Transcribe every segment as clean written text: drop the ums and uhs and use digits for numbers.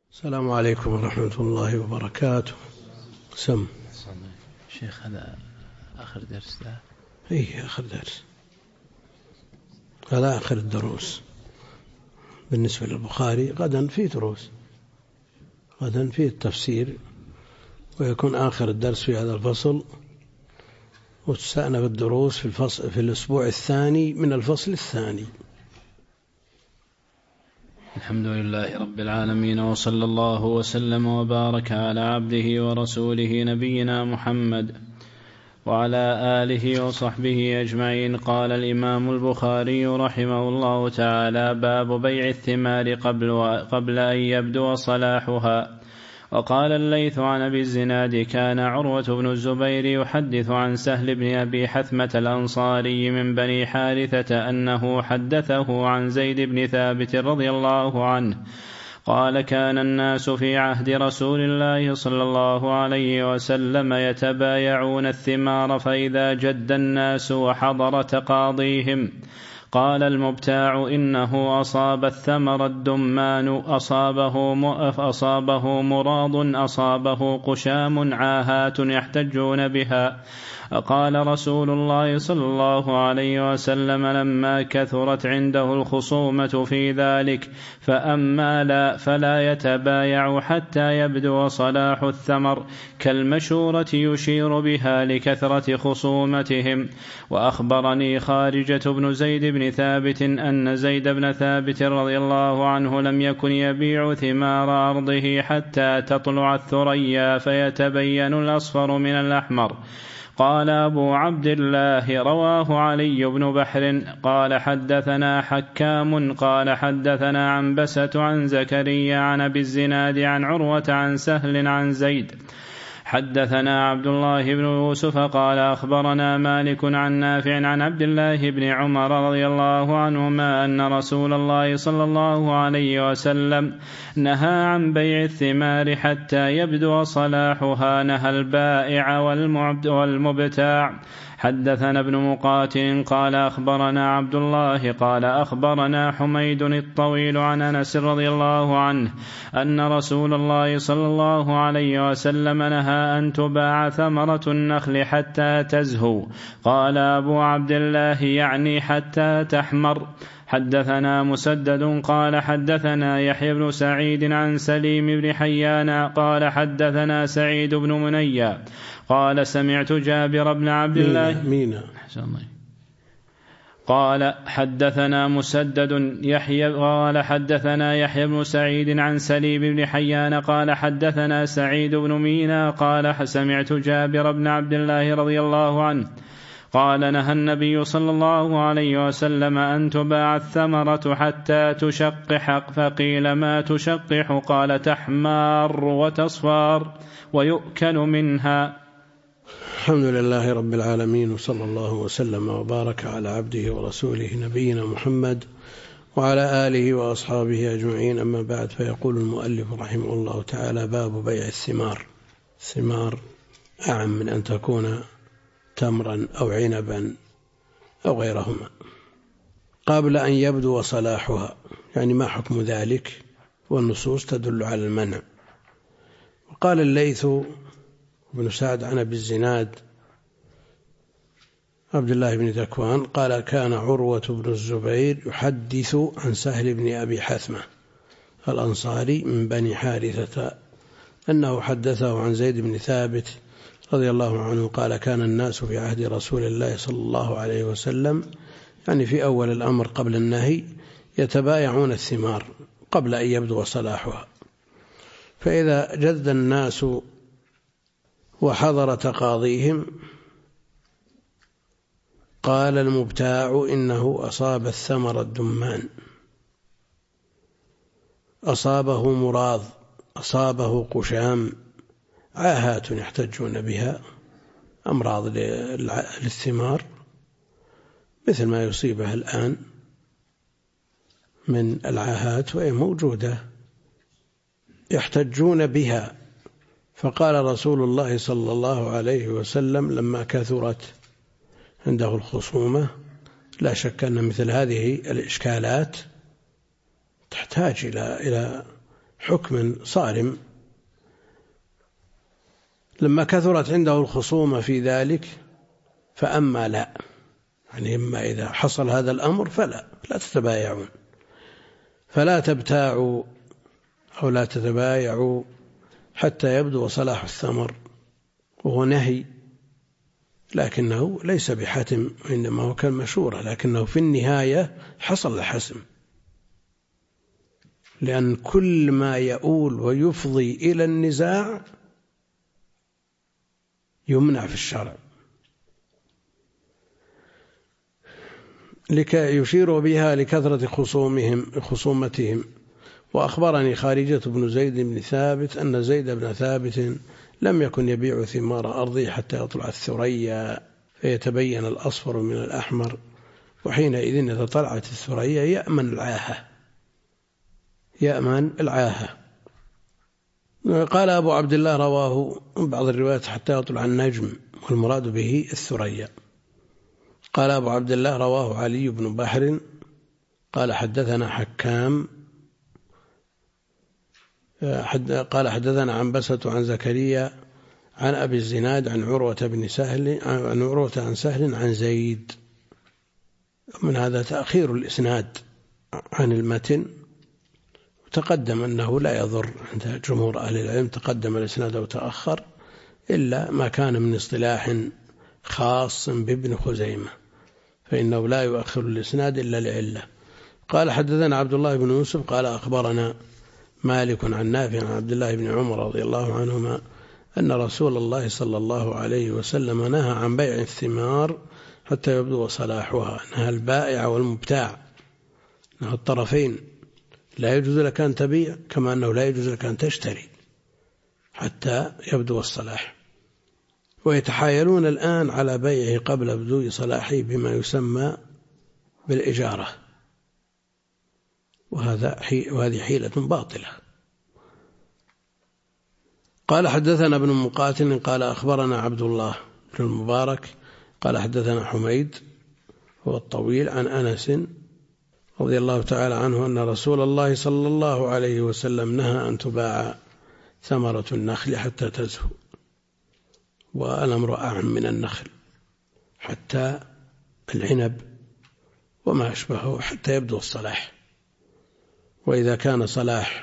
السلام عليكم ورحمة الله وبركاته. سم شيخ، هذا آخر درس ده؟ إيه، آخر درس، هذا آخر الدروس بالنسبة للبخاري. غدا في دروس، غدا في التفسير، ويكون آخر الدرس في هذا الفصل، وتستأنف الدروس في الأسبوع الثاني من الفصل الثاني. الحمد لله رب العالمين، وصلى الله وسلم وبارك على عبده ورسوله نبينا محمد وعلى آله وصحبه أجمعين. قال الإمام البخاري رحمه الله تعالى: باب بيع الثمار قبل أن يبدو صلاحها. وقال الليث عن أبي الزناد: كان عروة بن الزبير يحدث عن سهل بن أبي حثمة الأنصاري من بني حارثة أنه حدثه عن زيد بن ثابت رضي الله عنه قال: كان الناس في عهد رسول الله صلى الله عليه وسلم يتبايعون الثمار، فإذا جد الناس وحضر تقاضيهم قال المبتاع: إنه أصاب الثمر الدمان، أصابه مراض، أصابه قشام، عاهات يحتجون بها. قال رسول الله صلى الله عليه وسلم لما كثرت عنده الخصومة في ذلك: فأما لا فلا يتبايع حتى يبدو صلاح الثمر، كالمشورة يشير بها لكثرة خصومتهم. وأخبرني خارجة بن زيد بن ثابت أن زيد بن ثابت رضي الله عنه لم يكن يبيع ثمار أرضه حتى تطلع الثريا فيتبين الأصفر من الأحمر. قال أبو عبد الله: رواه علي بن بحر قال حدثنا حكام قال حدثنا عنبسة عن زكريا عن أبي الزناد عن عروة عن سهل عن زيد. حدثنا عبد الله بن يوسف قال أخبرنا مالك عن نافع عن عبد الله بن عمر رضي الله عنهما أن رسول الله صلى الله عليه وسلم نهى عن بيع الثمار حتى يبدو صلاحها، نهى البائع والمبتاع. حدثنا ابن مقاتل قال أخبرنا عبد الله قال أخبرنا حميد الطويل عن أنس رضي الله عنه أن رسول الله صلى الله عليه وسلم نهى أن تباع ثمرة النخل حتى تزهو. قال أبو عبد الله: يعني حتى تحمر. حدثنا مسدد قال حدثنا يحيى بن سعيد عن سليم بن حيان قال حدثنا سعيد بن منيا قال سمعت جابر بن عبد الله قال حدثنا مسدد يحيى قال حدثنا يحيى بن سعيد عن سليم بن حيان قال حدثنا سعيد بن مينا قال سمعت جابر بن عبد الله رضي الله عنه قال: نهى النبي صلى الله عليه وسلم أن تباع الثمرة حتى تشقح. فقيل: ما تشقح؟ قال: تحمار وتصفار ويؤكل منها. الحمد لله رب العالمين، وصلى الله وسلم وبارك على عبده ورسوله نبينا محمد وعلى آله وأصحابه أجمعين. أما بعد، فيقول المؤلف رحمه الله تعالى: باب بيع الثمار. الثمار أعم من أن تكون تمرا أو عنبا أو غيرهما. قبل أن يبدو صلاحها، يعني ما حكم ذلك؟ والنصوص تدل على المنع. وقال الليث بن سعد عن أبي الزناد عبد الله بن ذكوان قال: كان عروة بن الزبير يحدث عن سهل بن أبي حثمة الأنصاري من بني حارثة أنه حدثه عن زيد بن ثابت رضي الله عنه قال: كان الناس في عهد رسول الله صلى الله عليه وسلم، يعني في أول الأمر قبل النهي، يتبايعون الثمار قبل أن يبدو صلاحها، فإذا جد الناس وحضر تقاضيهم قال المبتاع: إنه أصاب الثمر الدمان، أصابه مراض، أصابه قشام، عاهات يحتجون بها، أمراض للثمار مثل ما يصيبها الآن من العاهات، وهي موجودة يحتجون بها. فقال رسول الله صلى الله عليه وسلم لما كثرت عنده الخصومة: لا شك أن مثل هذه الإشكالات تحتاج إلى حكم صارم. لما كثرت عنده الخصومة في ذلك فأما لا، يعني إما إذا حصل هذا الأمر فلا تتبايعون، فلا تبتاعوا أو لا تتبايعوا حتى يبدو صلاح الثمر، وهو نهي لكنه ليس بحتم، إنما هو كالمشورة، لكنه في النهاية حصل الحسم، لأن كل ما يؤول ويفضي إلى النزاع يمنع في الشرع. لكي يشيروا بها لكثرة خصومتهم. وأخبرني خارجة بن زيد بن ثابت أن زيد بن ثابت لم يكن يبيع ثمار أرضه حتى يطلع الثريا فيتبين الأصفر من الأحمر، وحينئذ إذا طلعت الثريا يأمن العاهة. قال أبو عبد الله رواه بعض الروايات حتى يطلع النجم، والمراد به الثريا. قال أبو عبد الله رواه علي بن بحر قال حدثنا حكام قال حدثنا عنبسة عن زكريا عن أبي الزناد عن عروة عن سهل عن زيد. من هذا تأخير الإسناد عن المتن، وتقدم أنه لا يضر عند جمهور أهل العلم تقدم الإسناد أو تأخر، إلا ما كان من اصطلاح خاص بابن خزيمة فإنه لا يؤخر الإسناد إلا لعلة. قال حدثنا عبد الله بن يوسف قال أخبرنا مالك عن نافع عن عبد الله بن عمر رضي الله عنهما أن رسول الله صلى الله عليه وسلم نهى عن بيع الثمار حتى يبدو صلاحها، نهى البائع والمبتاع، نهى الطرفين، لا يجوز لك أن تبيع كما أنه لا يجوز لك أن تشتري حتى يبدو الصلاح. ويتحايلون الآن على بيعه قبل بدو صلاحه بما يسمى بالإجارة، وهذه حيلة باطلة. قال حدثنا ابن مقاتل قال أخبرنا عبد الله بن المبارك قال حدثنا حميد هو الطويل عن أنس رضي الله تعالى عنه أن رسول الله صلى الله عليه وسلم نهى أن تباع ثمرة النخل حتى تزهو، والأمر أعم من النخل، حتى العنب وما أشبهه حتى يبدو الصلاح. وإذا كان صلاح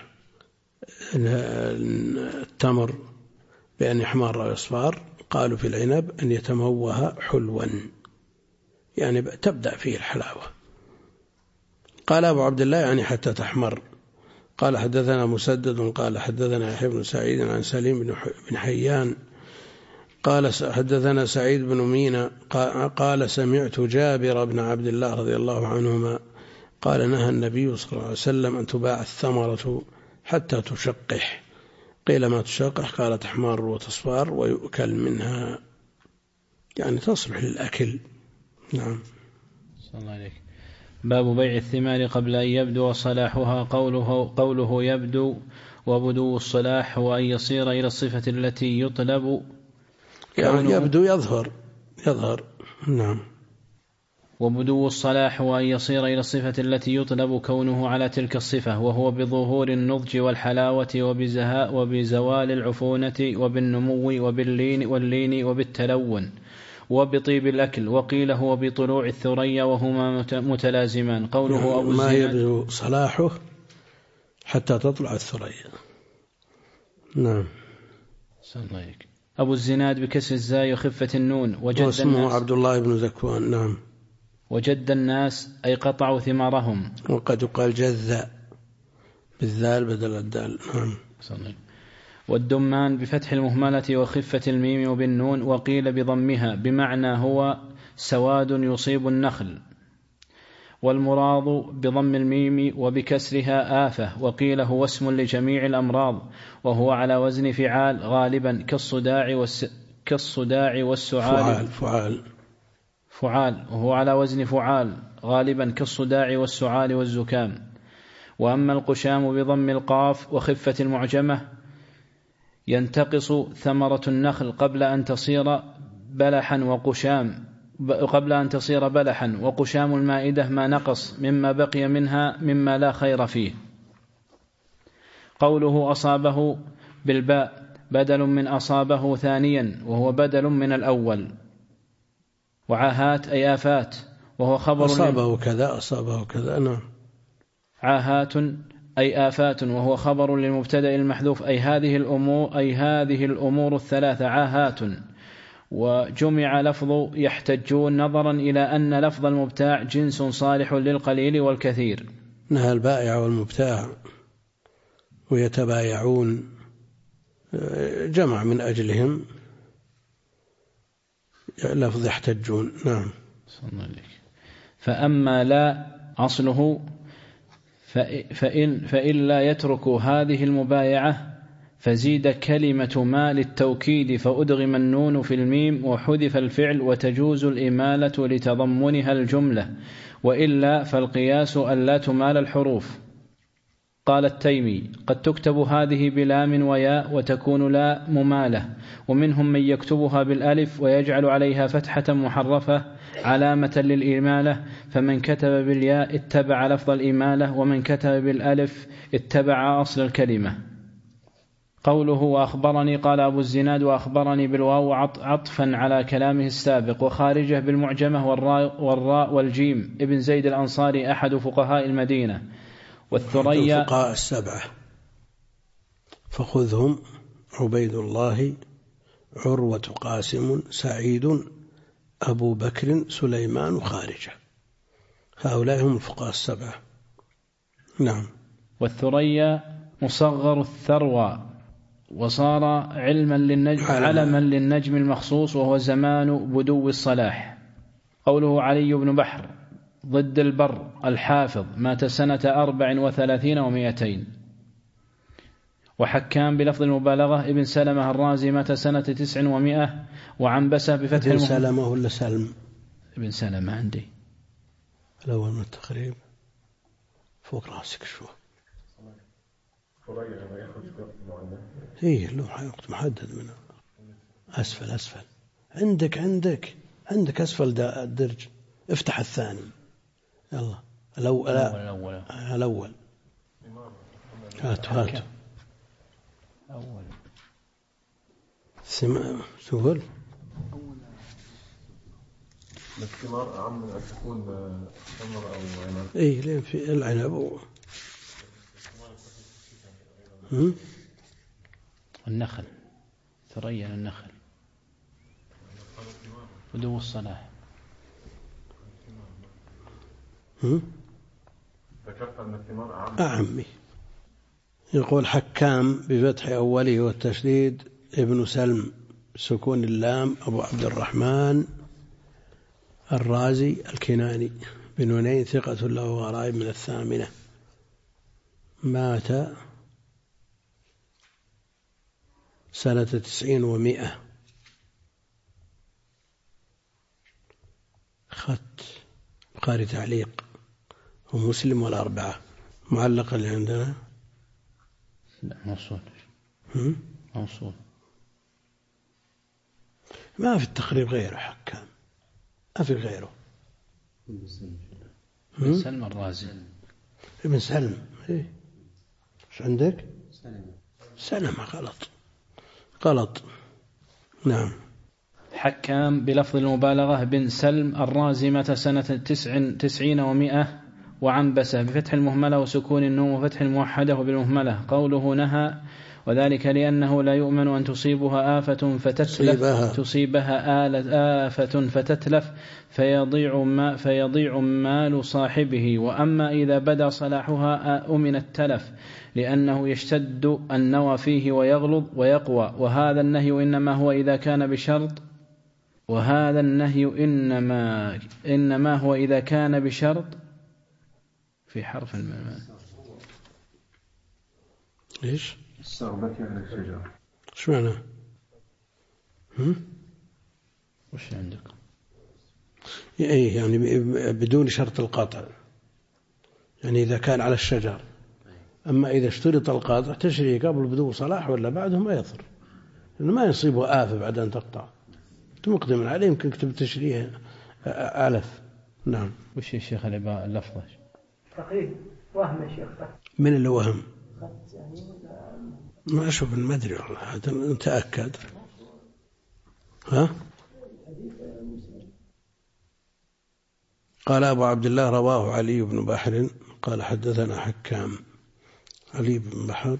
التمر بأن يحمر ويصفار قالوا في العنب أن يتموه حلوا، يعني تبدأ فيه الحلاوة. قال أبو عبد الله يعني حتى تحمر. قال حدثنا مسدد قال حدثنا يحيى بن سعيد عن سليم بن حيان قال حدثنا سعيد بن مينا قال سمعت جابر بن عبد الله رضي الله عنهما قال نهى النبي صلى الله عليه وسلم أن تباع الثمرة حتى تشقح. قيل ما تشقح؟ قال تحمر وتصفار ويؤكل منها، يعني تصلح للأكل. نعم. صلى الله عليك. باب بيع الثمار قبل أن يبدو صلاحها. قوله يبدو وبدو الصلاح هو أن يصير إلى الصفة التي يطلب، يعني يبدو يظهر. نعم. وبدو الصلاح هو أن يصير إلى الصفة التي يطلب كونه على تلك الصفة، وهو بظهور النضج والحلاوة وبزوال العفونة وبالنمو واللين وبالتلون وبطيب الأكل. وقيل هو بطلوع الثريا وهما متلازمان. قوله أبو ما يبدو صلاحه حتى تطلع الثريا. نعم. أبو الزناد بكسر الزاي وخفة النون. واسمه عبد الله بن ذكوان. نعم. وجد الناس أي قطعوا ثمارهم، وقد يقال جذ بالذال بدل الدال. نعم. والدمان بفتح المهملة وخفة الميم وبالنون. وقيل بضمها بمعنى هو سواد يصيب النخل، والمراض بضم الميم وبكسرها آفة. وقيل هو اسم لجميع الأمراض، وهو على وزن فعال غالبا كالصداع والسعال. فعال وهو على وزن فعال غالبا كالصداع والسعال والزكام. وأما القشام بضم القاف وخفة المعجمة ينتقص ثمرة النخل قبل أن تصير بلحا، وقشام المائدة ما نقص مما بقي منها مما لا خير فيه. قوله أصابه بالباء بدل من أصابه ثانيا وهو بدل من الأول. وعاهات أي آفات وهو خبر أصابه كذا نعم. عاهات أي آفات وهو خبر للمبتدأ المحذوف أي هذه الأمور الثلاثة عاهات. وجمع لفظ يحتجون نظرا إلى أن لفظ المبتاع جنس صالح للقليل والكثير. نهى البائع والمبتاع ويتبايعون جمع من أجلهم لفظ يحتجون نعم. فأما لا أصله فإن لا يترك هذه المبايعة فزيد كلمة ما للتوكيد فأدغم النون في الميم وحذف الفعل وتجوز الإمالة لتضمنها الجملة وإلا فالقياس ألا تمال الحروف. قال التيمي قد تكتب هذه بلام وياء وتكون لا ممالة ومنهم من يكتبها بالألف ويجعل عليها فتحة محرفة علامة للإمالة فمن كتب بالياء اتبع لفظ الإمالة ومن كتب بالألف اتبع أصل الكلمة. قوله وأخبرني قال أبو الزناد وأخبرني بالواو عطفا على كلامه السابق وخارجه بالمعجمة والراء والجيم ابن زيد الأنصاري أحد فقهاء المدينة. والثريا الفقهاء السبعة فخذهم عبيد الله عروة قاسم سعيد أبو بكر سليمان خارجة هؤلاء هم الفقهاء السبعة نعم. والثريا مصغر الثروى وصار علما للنجم المخصوص وهو زمان بدو الصلاح. قوله علي بن بحر ضد البر الحافظ مات سنة 34 و200. وحكام بلفظ المبالغة ابن سلمة الرازي مات سنة 900 وعنبسة بفتح ابن سلمة ولا سلم؟ ابن سلمة عندي الأول من التقريب فوق راسك شو هي له وقت محدد منه أسفل عندك أسفل الدرج افتح الثاني يلا الأول هات أول سهل الثمار أعم من أن تكون ثمر أو عنب. إيه لين في العنب النخل ثريا النخل بدو الصلاح. ذكرت أن الثمار أعمي. يقول حكام بفتح أوله والتشديد ابن سلم سكون اللام أبو عبد الرحمن الرازي الكناني بنونين ثقة له غرائب من 8 مات سنة 90 و100. خط بخاري تعليق ومسلم والأربعة. معلق اللي عندنا لا موصول موصول ما في التقريب غيره حكام ما في غيره. ابن سلم الرازي ابن سلم ايه ايش عندك سلم غلط نعم. حكام بلفظ المبالغة بن سلم الرازي مات سنة 90 و100 وعنبسة بفتح المهملة وسكون النون وفتح الموحدة بالمهملة. قوله نهى وذلك لأنه لا يؤمن أن تصيبها آفة فتتلف فيضيع مال صاحبه. وأما إذا بدا صلاحها أمن التلف لأنه يشتد النوى فيه ويغلظ ويقوى. وهذا النهي إنما هو إذا كان بشرط في حرف المعنى. إيش؟ الصعوبة على الشجرة. شو معنى؟ وش عندك؟ يعني بدون شرط القطع، يعني إذا كان على الشجر. أما إذا اشترط القاطع تشريه قبل بدو صلاح ولا بعده ما يضر، لأنه ما يصيبه آفة بعد أن تقطع. مقدم عليه يمكن كتب تشريه ألف. نعم. وش يا شيخ اللفظة؟ تقريب وهم يا شيخ. من اللي وهم؟ ما أشوف ما أدري والله هذا نتأكد. ها؟ قال أبو عبد الله رواه علي بن بحر قال حدثنا حكام. علي بن بحر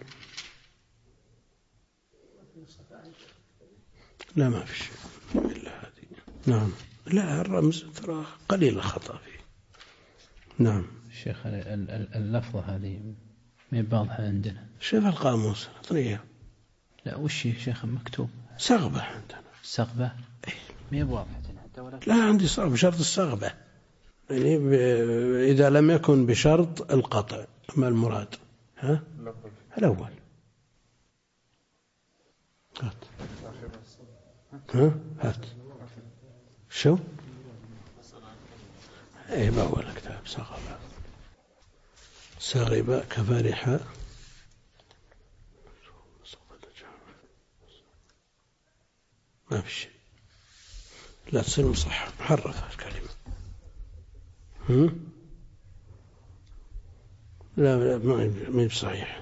لا ما في شيء إلا هذه. نعم لا الرمز ترى قليل الخطأ فيه. نعم شيخ اللفظة هذه ما واضحة عندنا. شوف القاموس أطريها. لا وش يا شيخ مكتوب صغبة عندنا. صغبة ما واضحة لا عندي صغبة بشرط الصغبة يعني إذا لم يكن بشرط القطع ما المراد. ها الأول هات. ها هات شو ايه بأول كتاب صغبة صغبة كفرحة ما في شيء. لا تصير مصحح محرفة الكلمة. لا ما هي بصحيح.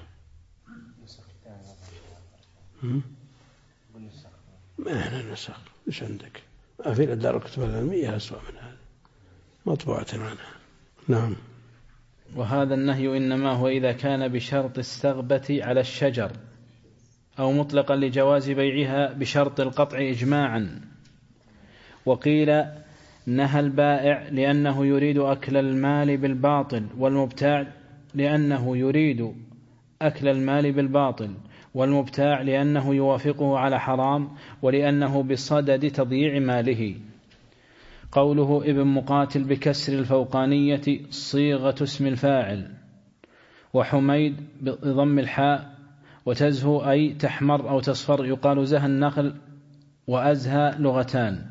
ما هنا نسخ إيش عندك؟ ما في الدار الكتب العلمية أسوأ من هذا مطبوعة عنها. نعم. وهذا النهي إنما هو إذا كان بشرط السغبة على الشجر أو مطلقا لجواز بيعها بشرط القطع إجماعا. وقيل نهى البائع لأنه يريد أكل المال بالباطل والمبتاع لأنه يريد أكل المال بالباطل والمبتاع لأنه يوافقه على حرام ولأنه بصدد تضييع ماله. قوله ابن مقاتل بكسر الفوقانية صيغة اسم الفاعل. وحميد بضم الحاء وتزهو أي تحمر أو تصفر يقال زهى النخل وأزهى لغتان.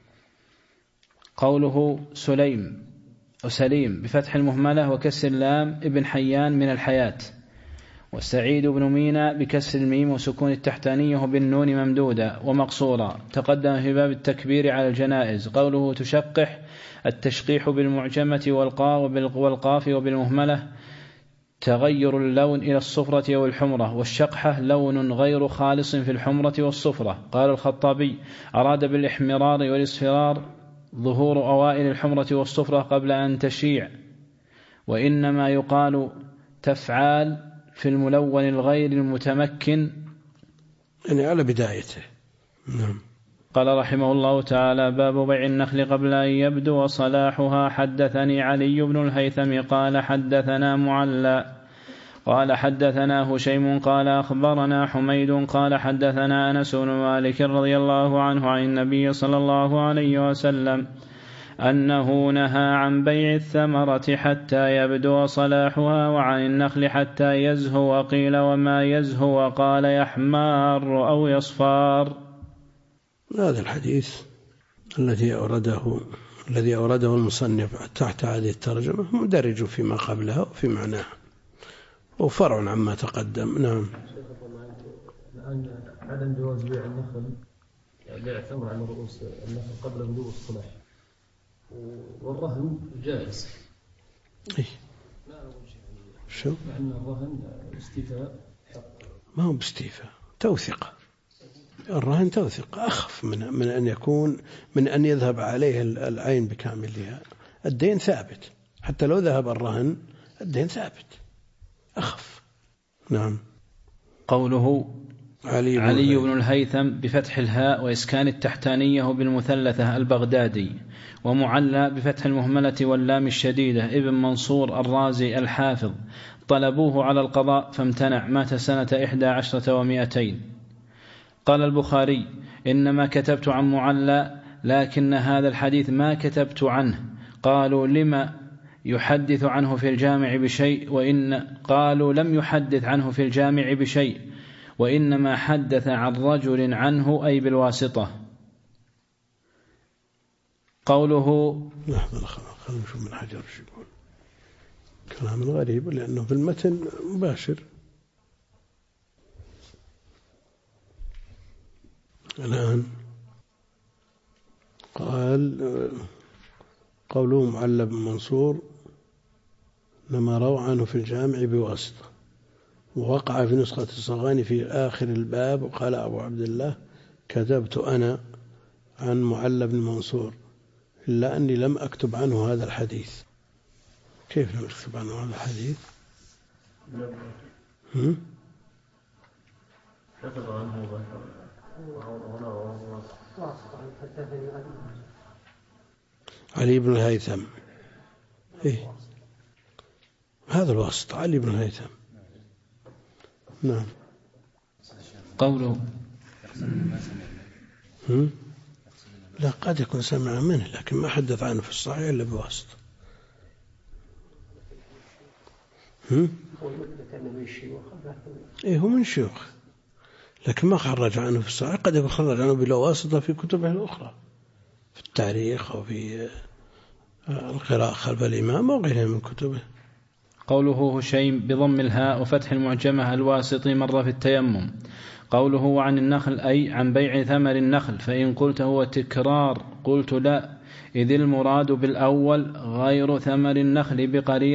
قوله سليم أو سليم بفتح المهملة وكسر اللام ابن حيان من الحياة. والسعيد بن مينا بكسر الميم وسكون التحتانية بالنون ممدودة ومقصورة تقدم في باب التكبير على الجنائز. قوله تشقح التشقيح بالمعجمة والقاف وبالمهملة تغير اللون إلى الصفرة أو الحمرة. والشقحة لون غير خالص في الحمرة والصفرة. قال الخطابي أراد بالإحمرار والإصفرار ظهور أوائل الحمرة والصفرة قبل أن تشيع وإنما يقال تفعال في الملون الغير المتمكن يعني على بدايته. نعم. قال رحمه الله تعالى باب بيع النخل قبل أن يبدو صلاحها. حدثني علي بن الهيثم قال حدثنا معلى قال حدثنا هشيم قال أخبرنا حميد قال حدثنا أنس بن مالك رضي الله عنه عن النبي صلى الله عليه وسلم أنه نهى عن بيع الثمرة حتى يبدو صلاحها وعن النخل حتى يزهو. وقيل وما يزهو قال يحمار أو يصفار. هذا الحديث الذي أورده المصنف تحت هذه الترجمة مدرج فيما قبلها وفي معناها وفرع عما تقدم. نعم. الآن عدم جواز بيع النخل بيع ثمر على رؤوس النخل قبل بلوغ الصلاح والرهن جائز. إيه. شو؟ لأن الرهن استيفاء حق. ما هو باستيفاء توثيق. الرهن توثيق أخف من أن يكون من أن يذهب عليه العين بكاملها. الدين ثابت حتى لو ذهب الرهن الدين ثابت أخف. نعم. قوله علي بن الهيثم بفتح الهاء وإسكان التحتانية بالمثلثة البغدادي ومعلى بفتح المهملة واللام الشديدة ابن منصور الرازي الحافظ طلبوه على القضاء فامتنع مات سنة 11 و200. قال البخاري إنما كتبت عن معلى لكن هذا الحديث ما كتبت عنه. قالوا لما يحدث عنه في الجامع بشيء قالوا لم يحدث عنه في الجامع بشيء وإنما حدث عن رجل عنه أي بالواسطة. قوله لحظة خلنا نشوف من حجر يقول كلام غريب لأنه في المتن مباشر. الآن قوله معلى بن منصور لما روى عنه في الجامع بواسطة ووقع في نسخة الصغاني في آخر الباب. وقال أبو عبد الله: كتبت أنا عن معل بن منصور إلا أني لم أكتب عنه هذا الحديث. كيف لم أكتب عنه هذا الحديث؟ كتب عنه علي بن الهيثم. إيه؟ هذا الواسط علي بن الهيثم. نعم. قوله لا، قد يكون سمع منه لكن ما حدث عنه في الصحيح إلا بواسط. إيه، هو من شيوخ لكن ما خرج عنه في الصحيح. قد يكون خرج عنه بلا واسطة في كتبه الأخرى، في التاريخ أو في القراءة خلف الإمام أو غيرها من كتبه. قوله هشيم بضم الهاء وفتح المعجمة الواسطي مر في التيمم. قوله عن النخل أي عن بيع ثمر النخل، فإن قلت هو تكرار قلت لا، إذ المراد بالأول غير ثمر النخل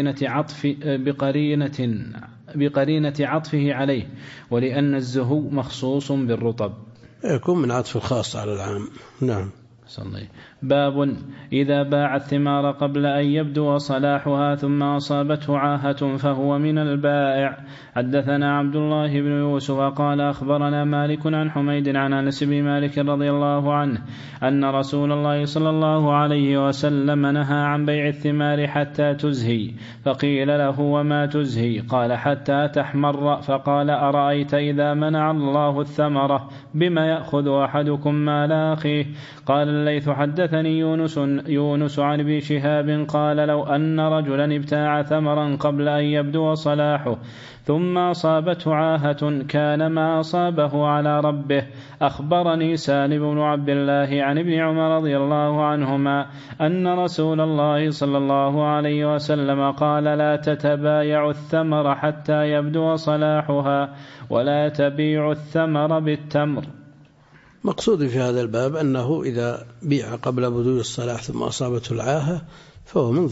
بقرينة عطفه عليه، ولأن الزهو مخصوص بالرطب، يكون من عطف الخاص على العام. نعم. باب إذا باع الثمار قبل أن يبدو صلاحها ثم أصابته عاهة فهو من البائع. حدثنا عبد الله بن يوسف قال أخبرنا مالك عن حميد عن أنس بن مالك رضي الله عنه أن رسول الله صلى الله عليه وسلم نهى عن بيع الثمار حتى تزهي، فقيل له وما تزهي؟ قال حتى تحمر، فقال أرأيت إذا منع الله الثمرة بما يأخذ أحدكم مال أخيه؟ قال الليث حدثني يونس عن ابن شهاب قال لو أن رجلا ابتاع ثمرا قبل أن يبدو صلاحه ثم أصابته عاهة كان ما أصابه على ربه. أخبرني سالم بن عبد الله عن ابن عمر رضي الله عنهما أن رسول الله صلى الله عليه وسلم قال لا تتبايع الثمر حتى يبدو صلاحها ولا تبيع الثمر بالتمر. مقصود في هذا الباب أنه إذا بيع قبل بدو الصلاح ثم أصابته العاهة فهو من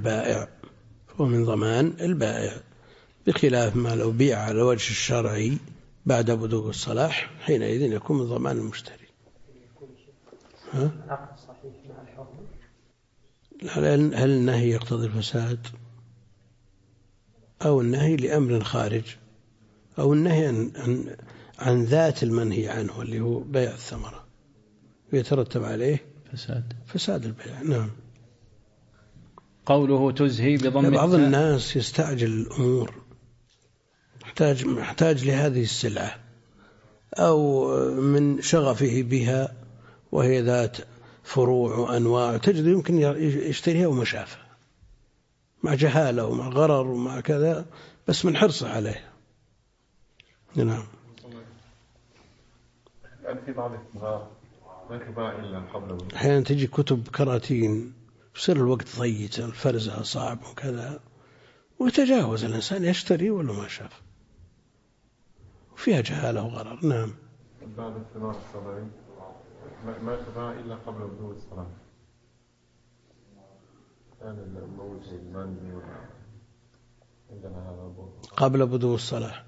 ضمان البائع، بخلاف ما لو بيع على وجه الشرعي بعد بدو الصلاح حينئذ يكون من ضمان المشتري. هل النهي يقتضي الفساد أو النهي لأمر خارج أو النهي عن ذات المنهي عنه اللي هو بيع الثمرة ويترتب عليه فساد البيع. نعم. قوله تزهي بضم بعض الناس يستعجل الأمور، محتاج لهذه السلعة أو من شغفه بها وهي ذات فروع وأنواع، تجد يمكن يشتريها ومشافة مع جهالة ومع غرر ومع كذا بس من حرصه عليها. نعم. في بعض الكبار ما كبار إلا قبل أحيانا تجي كتب كراتين يصير الوقت ضيق الفرزها صعب وكذا ويتجاوز الإنسان يشتري ولا ما شاف وفيها جهالة وغرر. نعم. بعض الثمار الصبري ما كبار إلا قبل بدو الصلاة، كان الموت المانجي عندنا هذا قبل بدو الصلاة،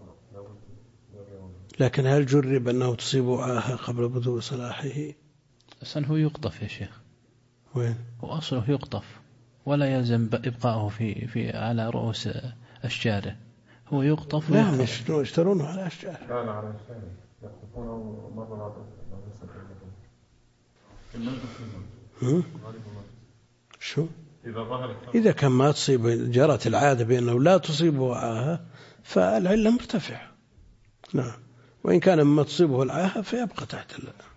لكن هل جرب أنه تصيب عاهة قبل بدو صلاحه؟ أصلا هو يقطف يا شيخ. وين؟ هو أصله يقطف ولا يلزم إبقاؤه في على رؤوس أشجاره، هو يقطف. نعم يشترونه على أشجار. لا على أشجار يقطفونه مرة شو؟ إذا كان ما تصيب جرت العادة بأنه لا تصيبه عاهة فالعلة مرتفع. نعم. وإن كان ما تصيبه العاهة فيبقى تحت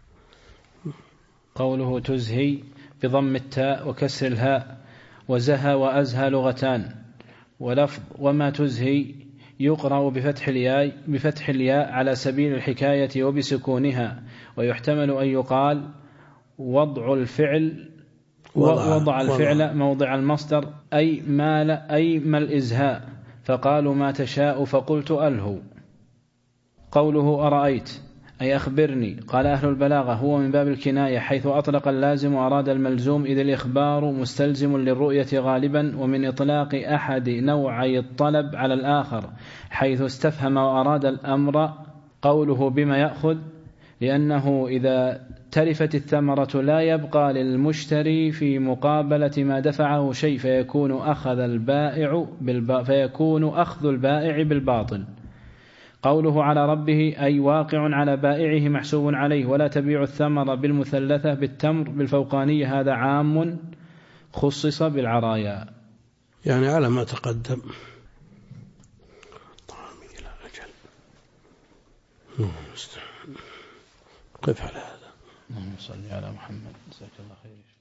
قوله تزهي بضم التاء وكسر الهاء، وزهى وأزهى لغتان، ولفظ وما تزهي يقرأ بفتح الياء على سبيل الحكاية وبسكونها، ويحتمل أن يقال وضع الفعل موضع المصدر أي ما الإزهاء، فقالوا ما تشاء فقلت ألهو. قوله أرأيت أي أخبرني. قال أهل البلاغة هو من باب الكناية، حيث أطلق اللازم وأراد الملزوم، إذ الإخبار مستلزم للرؤية غالبا، ومن إطلاق أحد نوعي الطلب على الآخر، حيث استفهم وأراد الأمر قوله بما يأخذ، لأنه إذا تلفت الثمرة لا يبقى للمشتري في مقابلة ما دفعه شيء، فيكون أخذ البائع بالباطل. قوله على ربه أي واقع على بائعه محسوب عليه، ولا تبيع الثمر بالمثلثة بالتمر بالفوقانية، هذا عام خصص بالعرايا. يعني على ما تقدم. قف على هذا. اللهم صل على محمد. جزاك الله خير.